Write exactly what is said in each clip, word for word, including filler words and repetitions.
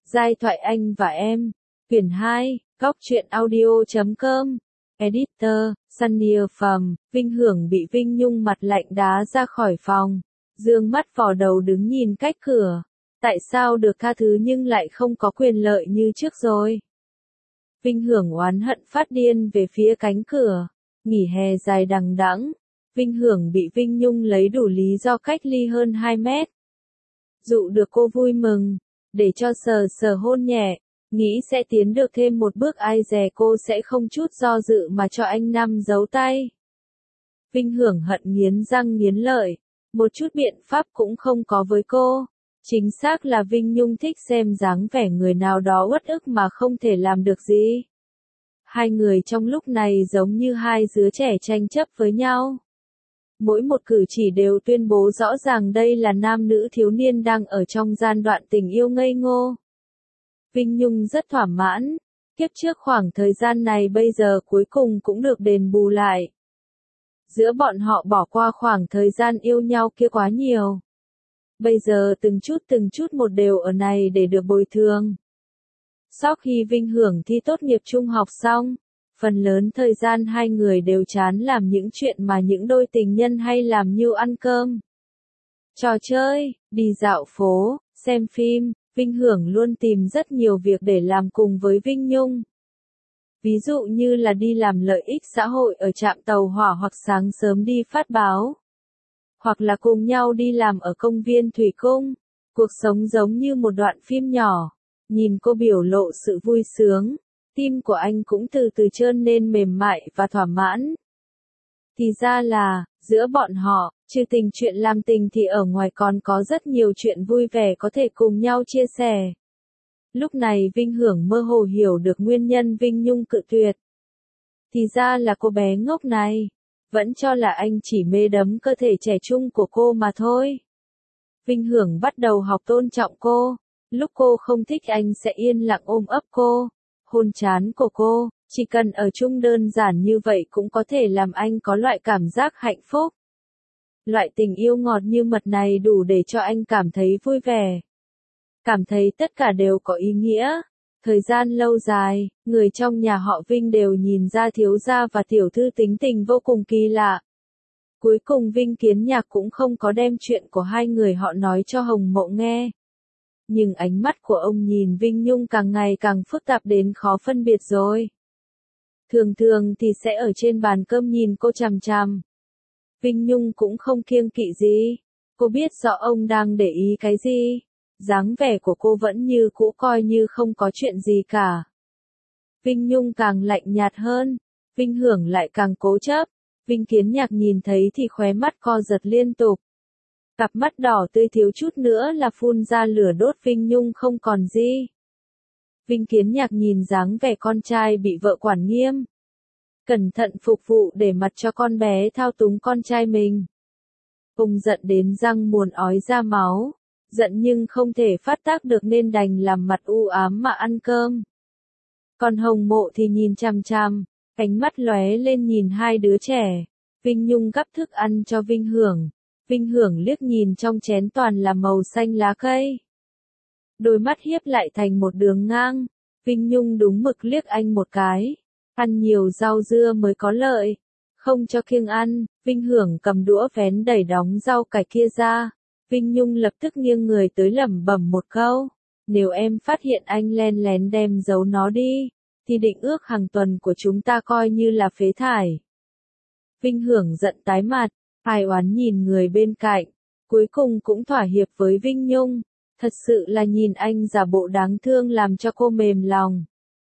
Giai thoại anh và em. Quyển hai, góc truyện audio chấm com. Editor, Sunny Phẩm. Vinh Hưởng bị Vinh Nhung mặt lạnh đá ra khỏi phòng. Dương mắt vò đầu đứng nhìn cách cửa. Tại sao được tha thứ nhưng lại không có quyền lợi như trước rồi? Vinh Hưởng oán hận phát điên về phía cánh cửa. Nghỉ hè dài đằng đẵng. Vinh Hưởng bị Vinh Nhung lấy đủ lý do cách ly hơn hai mét. Dụ được cô vui mừng, để cho sờ sờ hôn nhẹ, nghĩ sẽ tiến được thêm một bước, ai dè cô sẽ không chút do dự mà cho anh Năm giấu tay. Vinh Hưởng hận nghiến răng nghiến lợi, một chút biện pháp cũng không có với cô. Chính xác là Vinh Nhung thích xem dáng vẻ người nào đó uất ức mà không thể làm được gì. Hai người trong lúc này giống như hai đứa trẻ tranh chấp với nhau. Mỗi một cử chỉ đều tuyên bố rõ ràng đây là nam nữ thiếu niên đang ở trong giai đoạn tình yêu ngây ngô. Vinh Nhung rất thỏa mãn, kiếp trước khoảng thời gian này bây giờ cuối cùng cũng được đền bù lại. Giữa bọn họ bỏ qua khoảng thời gian yêu nhau kia quá nhiều. Bây giờ từng chút từng chút một đều ở này để được bồi thường. Sau khi Vinh Hưởng thi tốt nghiệp trung học xong, phần lớn thời gian hai người đều chán làm những chuyện mà những đôi tình nhân hay làm như ăn cơm, trò chơi, đi dạo phố, xem phim. Vinh Hưởng luôn tìm rất nhiều việc để làm cùng với Vinh Nhung. Ví dụ như là đi làm lợi ích xã hội ở trạm tàu hỏa hoặc sáng sớm đi phát báo. Hoặc là cùng nhau đi làm ở công viên Thủy Cung. Cuộc sống giống như một đoạn phim nhỏ. Nhìn cô biểu lộ sự vui sướng, tim của anh cũng từ từ trơn nên mềm mại và thỏa mãn. Thì ra là, giữa bọn họ, trừ tình chuyện làm tình thì ở ngoài còn có rất nhiều chuyện vui vẻ có thể cùng nhau chia sẻ. Lúc này Vinh Hưởng mơ hồ hiểu được nguyên nhân Vinh Nhung cự tuyệt. Thì ra là cô bé ngốc này, vẫn cho là anh chỉ mê đắm cơ thể trẻ trung của cô mà thôi. Vinh Hưởng bắt đầu học tôn trọng cô. Lúc cô không thích anh sẽ yên lặng ôm ấp cô, hôn trán của cô, chỉ cần ở chung đơn giản như vậy cũng có thể làm anh có loại cảm giác hạnh phúc. Loại tình yêu ngọt như mật này đủ để cho anh cảm thấy vui vẻ. Cảm thấy tất cả đều có ý nghĩa. Thời gian lâu dài, người trong nhà họ Vinh đều nhìn ra thiếu gia và tiểu thư tính tình vô cùng kỳ lạ. Cuối cùng Vinh Kiến Nhạc cũng không có đem chuyện của hai người họ nói cho Hồng Mộ nghe. Nhưng ánh mắt của ông nhìn Vinh Nhung càng ngày càng phức tạp đến khó phân biệt rồi. Thường thường thì sẽ ở trên bàn cơm nhìn cô chằm chằm. Vinh Nhung cũng không kiêng kỵ gì. Cô biết rõ ông đang để ý cái gì. Dáng vẻ của cô vẫn như cũ, coi như không có chuyện gì cả. Vinh Nhung càng lạnh nhạt hơn. Vinh Hưởng lại càng cố chấp. Vinh Kiến Nhạc nhìn thấy thì khóe mắt co giật liên tục. Cặp mắt đỏ tươi thiếu chút nữa là phun ra lửa đốt Vinh Nhung không còn gì. Vinh Kiến Nhạc nhìn dáng vẻ con trai bị vợ quản nghiêm. Cẩn thận phục vụ để mặc cho con bé thao túng con trai mình. Ông giận đến răng muốn ói ra máu. Giận nhưng không thể phát tác được nên đành làm mặt u ám mà ăn cơm. Còn Hồng Mộ thì nhìn chằm chằm, ánh mắt lóe lên nhìn hai đứa trẻ. Vinh Nhung gắp thức ăn cho Vinh Hưởng. Vinh Hưởng liếc nhìn trong chén toàn là màu xanh lá cây. Đôi mắt hiếp lại thành một đường ngang. Vinh Nhung đúng mực liếc anh một cái. Ăn nhiều rau dưa mới có lợi. Không cho kiêng ăn. Vinh Hưởng cầm đũa vén đẩy đóng rau cải kia ra. Vinh Nhung lập tức nghiêng người tới lẩm bẩm một câu. Nếu em phát hiện anh len lén đem giấu nó đi, thì định ước hàng tuần của chúng ta coi như là phế thải. Vinh Hưởng giận tái mặt. Ai oán nhìn người bên cạnh, cuối cùng cũng thỏa hiệp với Vinh Nhung, thật sự là nhìn anh giả bộ đáng thương làm cho cô mềm lòng.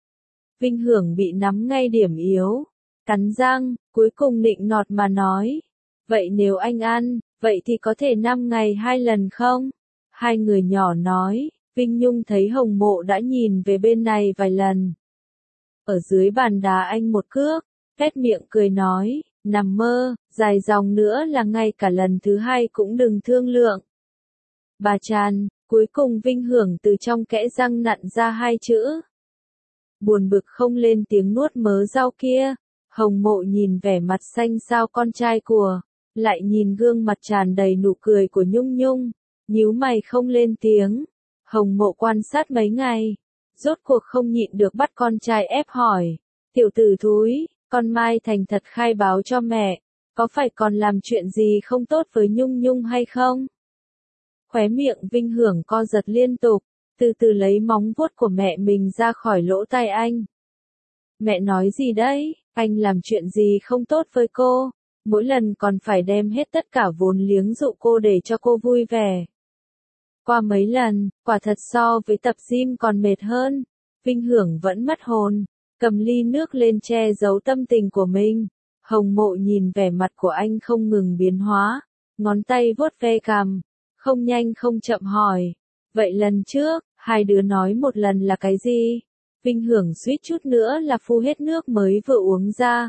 Vinh Hưởng bị nắm ngay điểm yếu, cắn răng, cuối cùng nịnh nọt mà nói, vậy nếu anh ăn, vậy thì có thể năm ngày hai lần không? Hai người nhỏ nói, Vinh Nhung thấy Hồng Mộ đã nhìn về bên này vài lần. Ở dưới bàn đá anh một cước, phét miệng cười nói, nằm mơ, dài dòng nữa là ngay cả lần thứ hai cũng đừng thương lượng. Bà Tràn, cuối cùng Vinh Hưởng từ trong kẽ răng nặn ra hai chữ. Buồn bực không lên tiếng nuốt mớ rau kia. Hồng Mộ nhìn vẻ mặt xanh xao con trai của, lại nhìn gương mặt tràn đầy nụ cười của Nhung Nhung, nhíu mày không lên tiếng. Hồng Mộ quan sát mấy ngày, rốt cuộc không nhịn được bắt con trai ép hỏi, tiểu tử thúi, con Mai thành thật khai báo cho mẹ, có phải còn làm chuyện gì không tốt với Nhung Nhung hay không? Khóe miệng Vinh Hưởng co giật liên tục, từ từ lấy móng vuốt của mẹ mình ra khỏi lỗ tai anh. Mẹ nói gì đấy, anh làm chuyện gì không tốt với cô, mỗi lần còn phải đem hết tất cả vốn liếng dụ cô để cho cô vui vẻ. Qua mấy lần, quả thật so với tập gym còn mệt hơn, Vinh Hưởng vẫn mất hồn, cầm ly nước lên che giấu tâm tình của mình. Hồng Mộ nhìn vẻ mặt của anh không ngừng biến hóa, ngón tay vuốt ve cằm, không nhanh không chậm hỏi, vậy lần trước, hai đứa nói một lần là cái gì? Vinh Hưởng suýt chút nữa là phu hết nước mới vừa uống ra.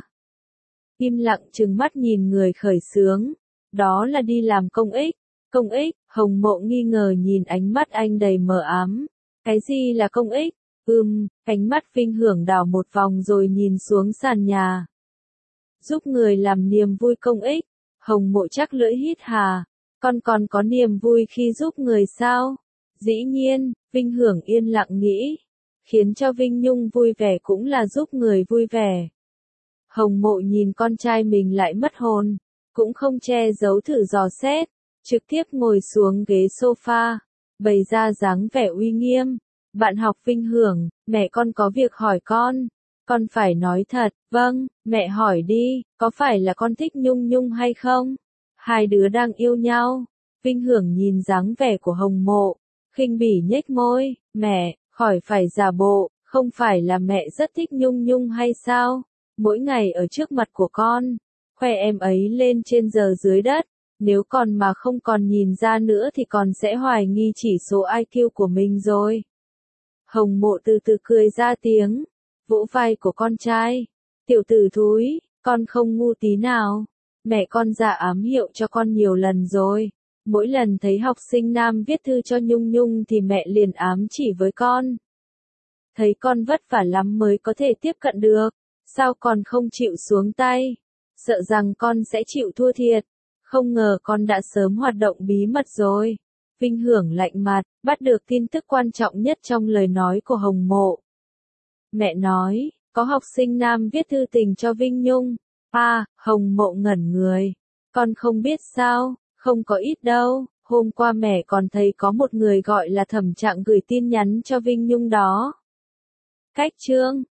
Im lặng trừng mắt nhìn người khởi xướng, đó là đi làm công ích. Công ích, Hồng Mộ nghi ngờ nhìn ánh mắt anh đầy mờ ám. Cái gì là công ích? Ừm, ánh mắt Vinh Hưởng đảo một vòng rồi nhìn xuống sàn nhà. Giúp người làm niềm vui công ích. Hồng Mộ chắc lưỡi hít hà. Con còn có niềm vui khi giúp người sao? Dĩ nhiên, Vinh Hưởng yên lặng nghĩ. Khiến cho Vinh Nhung vui vẻ cũng là giúp người vui vẻ. Hồng Mộ nhìn con trai mình lại mất hồn, cũng không che giấu thử dò xét, trực tiếp ngồi xuống ghế sofa, bày ra dáng vẻ uy nghiêm. Bạn học Vinh Hưởng, mẹ con có việc hỏi con, con phải nói thật. Vâng, mẹ hỏi đi, có phải là con thích Nhung Nhung hay không? Hai đứa đang yêu nhau. Vinh Hưởng nhìn dáng vẻ của Hồng Mộ, khinh bỉ nhếch môi, mẹ, khỏi phải giả bộ, không phải là mẹ rất thích Nhung Nhung hay sao? Mỗi ngày ở trước mặt của con, khoe em ấy lên trên giờ dưới đất, nếu còn mà không còn nhìn ra nữa thì con sẽ hoài nghi chỉ số i kiu của mình rồi. Hồng Mộ từ từ cười ra tiếng, vỗ vai của con trai, tiểu tử thúi, con không ngu tí nào, mẹ con dạ ám hiệu cho con nhiều lần rồi, mỗi lần thấy học sinh nam viết thư cho Nhung Nhung thì mẹ liền ám chỉ với con. Thấy con vất vả lắm mới có thể tiếp cận được, sao còn không chịu xuống tay, sợ rằng con sẽ chịu thua thiệt, không ngờ con đã sớm hoạt động bí mật rồi. Vinh Hưởng lạnh mặt, bắt được tin tức quan trọng nhất trong lời nói của Hồng Mộ. Mẹ nói, có học sinh nam viết thư tình cho Vinh Nhung. À, Hồng Mộ ngẩn người. Con không biết sao, không có ít đâu, hôm qua mẹ còn thấy có một người gọi là Thẩm Trạng gửi tin nhắn cho Vinh Nhung đó. Cách chương